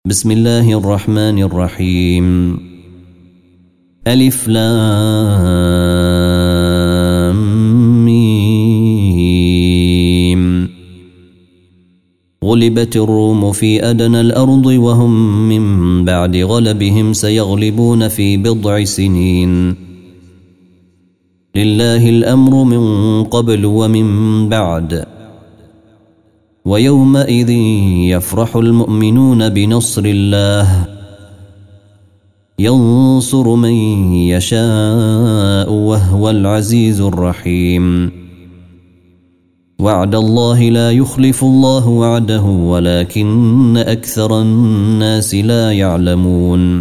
بسم الله الرحمن الرحيم. ألف لام ميم. غلبت الروم في أدنى الأرض وهم من بعد غلبهم سيغلبون في بضع سنين. لله الأمر من قبل ومن بعد. ويومئذ يفرح المؤمنون بنصر الله ينصر من يشاء وهو العزيز الرحيم. وعد الله لا يخلف الله وعده ولكن أكثر الناس لا يعلمون.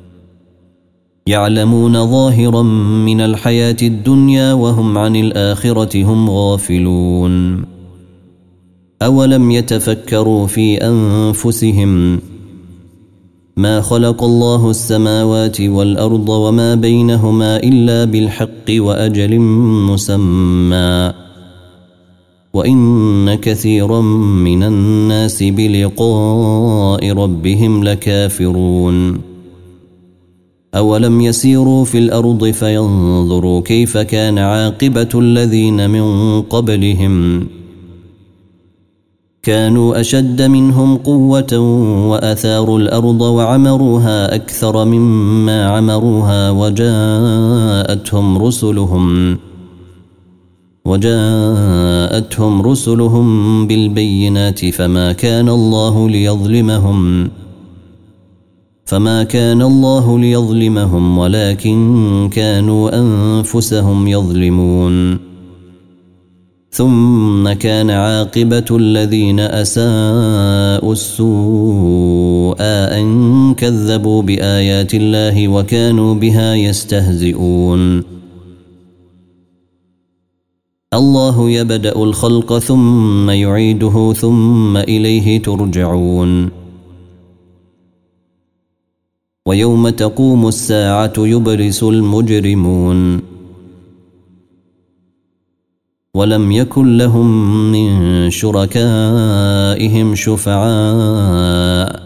يعلمون ظاهرا من الحياة الدنيا وهم عن الآخرة هم غافلون. أولم يتفكروا في أنفسهم ما خلق الله السماوات والأرض وما بينهما إلا بالحق وأجل مسمى وإن كثيرا من الناس بلقاء ربهم لكافرون. أولم يسيروا في الأرض فينظروا كيف كان عاقبة الذين من قبلهم كانوا أشد منهم قوة وأثاروا الأرض وعمروها أكثر مما عمروها وجاءتهم رسلهم بالبينات فما كان الله ليظلمهم ولكن كانوا أنفسهم يظلمون. ثم كان عاقبة الذين أساءوا السوء أن كذبوا بآيات الله وكانوا بها يستهزئون. الله يبدأ الخلق ثم يعيده ثم إليه ترجعون. ويوم تقوم الساعة يبرس المجرمون ولم يكن لهم من شركائهم شفعاء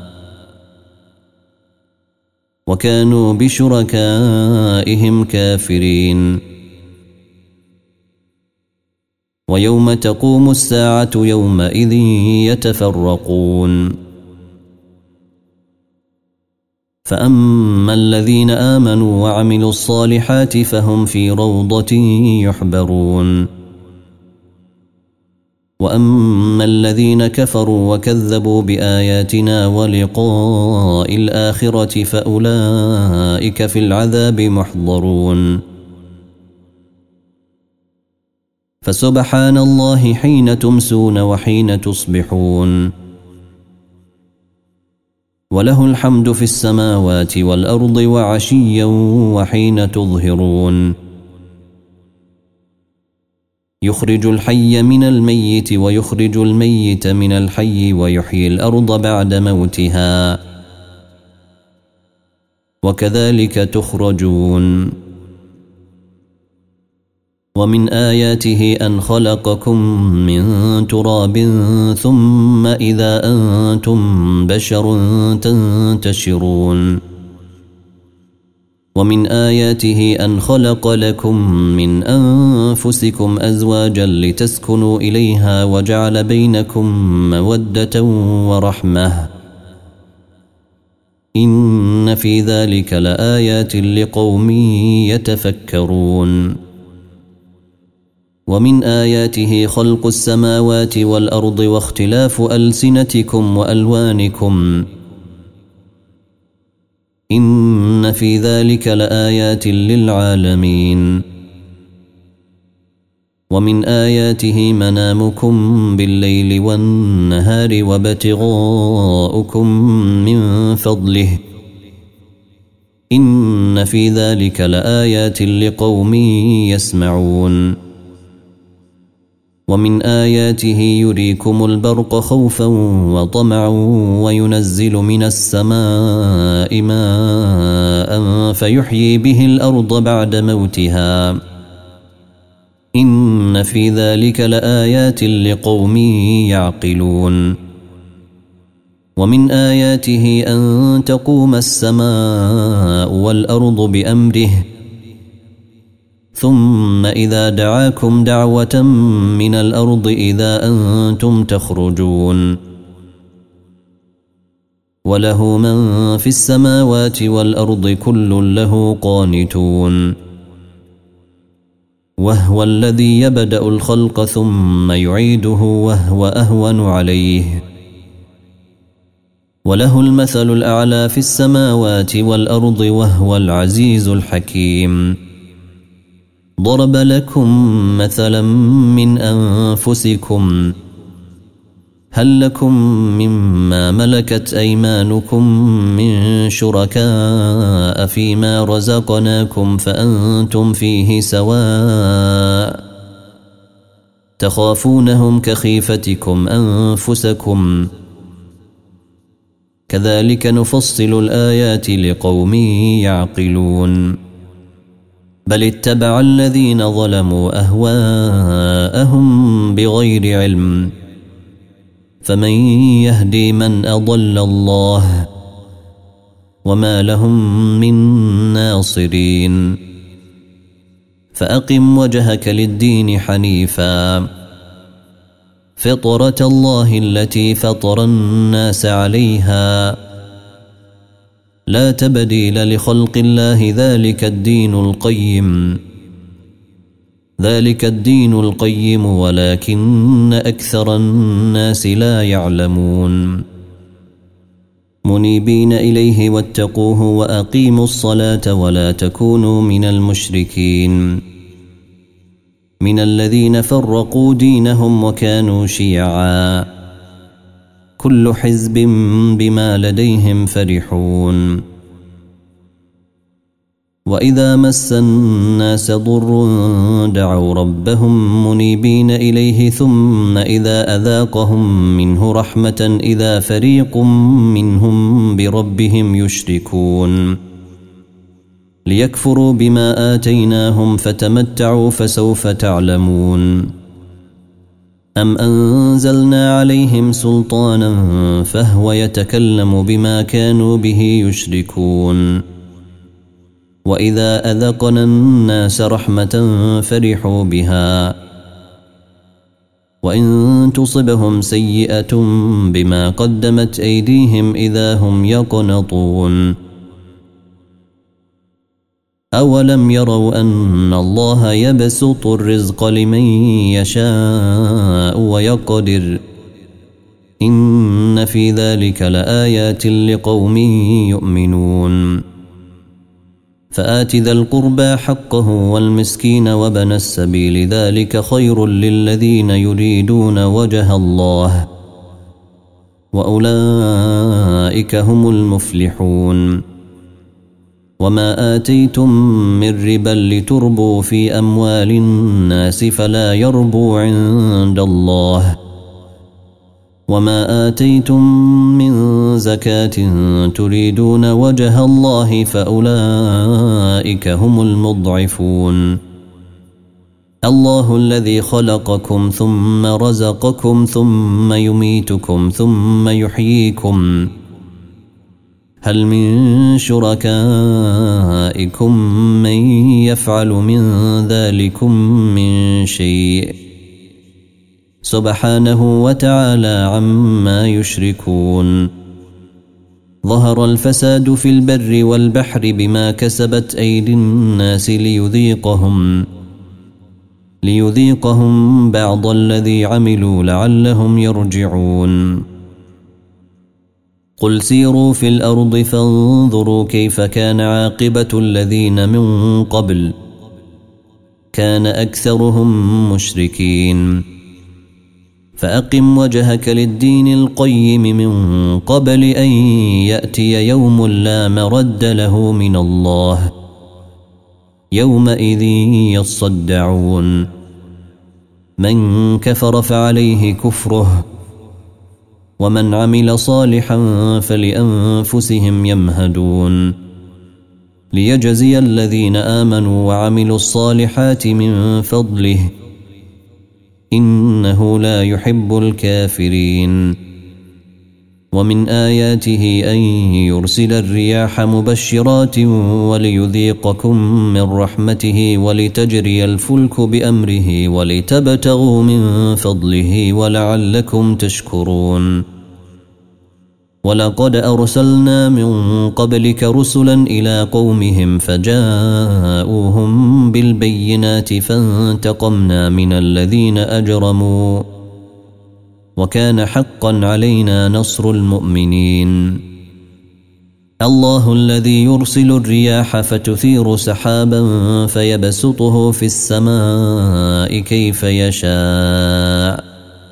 وكانوا بشركائهم كافرين. ويوم تقوم الساعة يومئذ يتفرقون. فأما الذين آمنوا وعملوا الصالحات فهم في روضة يحبرون. وأما الذين كفروا وكذبوا بآياتنا ولقاء الآخرة فأولئك في العذاب محضرون. فسبحان الله حين تمسون وحين تصبحون. وله الحمد في السماوات والأرض وعشيا وحين تظهرون. يخرج الحي من الميت ويخرج الميت من الحي ويحيي الأرض بعد موتها وكذلك تخرجون. ومن آياته أن خلقكم من تراب ثم إذا أنتم بشر تنتشرون. ومن آياته أن خلق لكم من أنفسكم أزواجا لتسكنوا إليها وجعل بينكم مودة ورحمة إن في ذلك لآيات لقوم يتفكرون. ومن آياته خلق السماوات والأرض واختلاف ألسنتكم وألوانكم إن في ذلك لآيات للعالمين. ومن آياته منامكم بالليل والنهار وابتغاؤكم من فضله إن في ذلك لآيات لقوم يسمعون. ومن آياته يريكم البرق خوفا وطمعا وينزل من السماء ماء فيحيي به الأرض بعد موتها إن في ذلك لآيات لقوم يعقلون. ومن آياته أن تقوم السماء والأرض بأمره ثم إذا دعاكم دعوة من الأرض إذا أنتم تخرجون وله من في السماوات والأرض كل له قانتون وهو الذي يبدأ الخلق ثم يعيده وهو أهون عليه وله المثل الأعلى في السماوات والأرض وهو العزيز الحكيم ضرب لكم مثلا من أنفسكم هل لكم مما ملكت أيمانكم من شركاء فيما رزقناكم فأنتم فيه سواء تخافونهم كخيفتكم أنفسكم كذلك نفصل الآيات لقوم يعقلون بل اتبع الذين ظلموا أهواءهم بغير علم فمن يهدي من أضل الله وما لهم من ناصرين فأقم وجهك للدين حنيفا فطرة الله التي فطر الناس عليها لا تبديل لخلق الله ذلك الدين القيم ولكن أكثر الناس لا يعلمون منيبين إليه واتقوه وأقيموا الصلاة ولا تكونوا من المشركين من الذين فرقوا دينهم وكانوا شيعا كل حزب بما لديهم فرحون وإذا مس الناس ضر دعوا ربهم منيبين إليه ثم إذا أذاقهم منه رحمة إذا فريق منهم بربهم يشركون ليكفروا بما آتيناهم فتمتعوا فسوف تعلمون أم أنزلنا عليهم سلطانا فهو يتكلم بما كانوا به يشركون وإذا أذقنا الناس رحمة فرحوا بها وإن تصبهم سيئة بما قدمت أيديهم إذا هم يقنطون أولم يروا أن الله يبسط الرزق لمن يشاء ويقدر إن في ذلك لآيات لقوم يؤمنون فآت ذا القربى حقه والمسكين وابن السبيل ذلك خير للذين يريدون وجه الله وأولئك هم المفلحون وما آتيتم من ربا لتربوا في أموال الناس فلا يربو عند الله وما آتيتم من زكاة تريدون وجه الله فأولئك هم المضعفون الله الذي خلقكم ثم رزقكم ثم يميتكم ثم يحييكم هل من شركائكم من يفعل من ذلكم من شيء سبحانه وتعالى عما يشركون ظهر الفساد في البر والبحر بما كسبت أيدي الناس ليذيقهم بعض الذي عملوا لعلهم يرجعون قل سيروا في الأرض فانظروا كيف كان عاقبة الذين من قبل كان أكثرهم مشركين فأقم وجهك للدين القيم من قبل أن يأتي يوم لا مرد له من الله يومئذ يصدعون من كفر فعليه كفره ومن عمل صالحا فلأنفسهم يمهدون ليجزي الذين آمنوا وعملوا الصالحات من فضله إنه لا يحب الكافرين ومن آياته أن يرسل الرياح مبشرات وليذيقكم من رحمته ولتجري الفلك بأمره ولتبتغوا من فضله ولعلكم تشكرون ولقد أرسلنا من قبلك رسلا إلى قومهم فجاءوهم بالبينات فانتقمنا من الذين أجرموا وكان حقا علينا نصر المؤمنين الله الذي يرسل الرياح فتثير سحابا فيبسطه في السماء كيف يشاء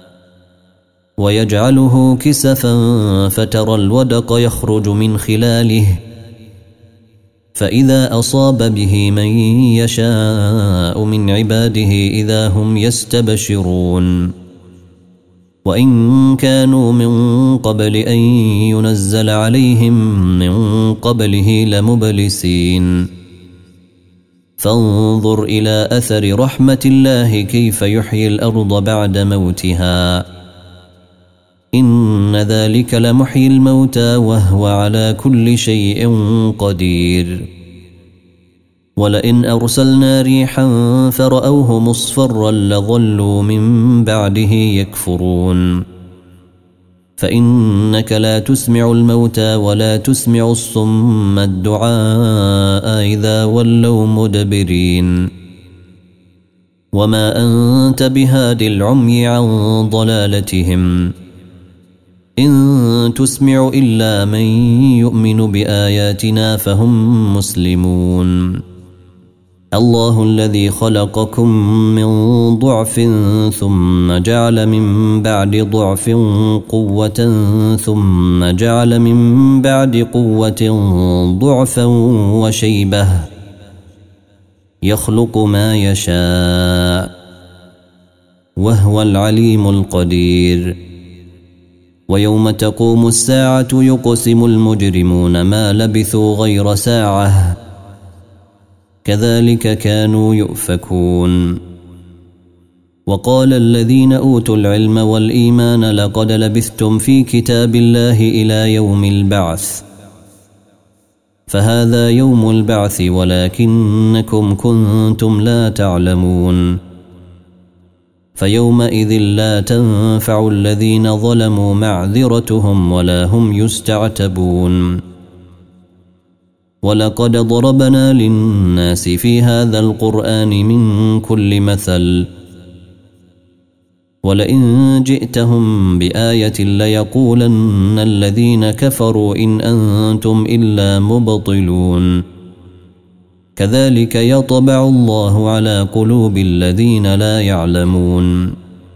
ويجعله كسفا فترى الودق يخرج من خلاله فإذا أصاب به من يشاء من عباده إذا هم يستبشرون وإن كانوا من قبل أن ينزل عليهم من قبله لمبلسين فانظر إلى أثر رحمة الله كيف يحيي الأرض بعد موتها إن ذلك لمحيي الموتى وهو على كل شيء قدير ولئن أرسلنا ريحا فرأوه مصفرا لظلوا من بعده يكفرون فإنك لا تسمع الموتى ولا تسمع الصم الدعاء إذا ولوا مدبرين وما أنت بهاد العمي عن ضلالتهم إن تسمع إلا من يؤمن بآياتنا فهم مسلمون الله الذي خلقكم من ضعف ثم جعل من بعد ضعف قوة ثم جعل من بعد قوة ضعفا وشيبة يخلق ما يشاء وهو العليم القدير ويوم تقوم الساعة يقسم المجرمون ما لبثوا غير ساعة كذلك كانوا يؤفكون وقال الذين أوتوا العلم والإيمان لقد لبثتم في كتاب الله إلى يوم البعث فهذا يوم البعث ولكنكم كنتم لا تعلمون فيومئذ لا تنفع الذين ظلموا معذرتهم ولا هم يستعتبون ولقد ضربنا للناس في هذا القرآن من كل مثل ولئن جئتهم بآية ليقولن الذين كفروا إن أنتم إلا مبطلون كذلك يطبع الله على قلوب الذين لا يعلمون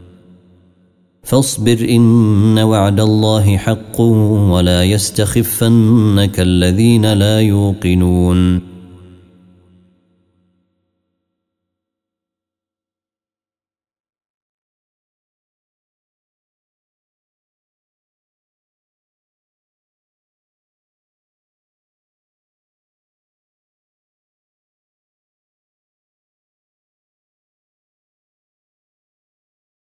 فاصبر إن وعد الله حق ولا يستخفنك الذين لا يوقنون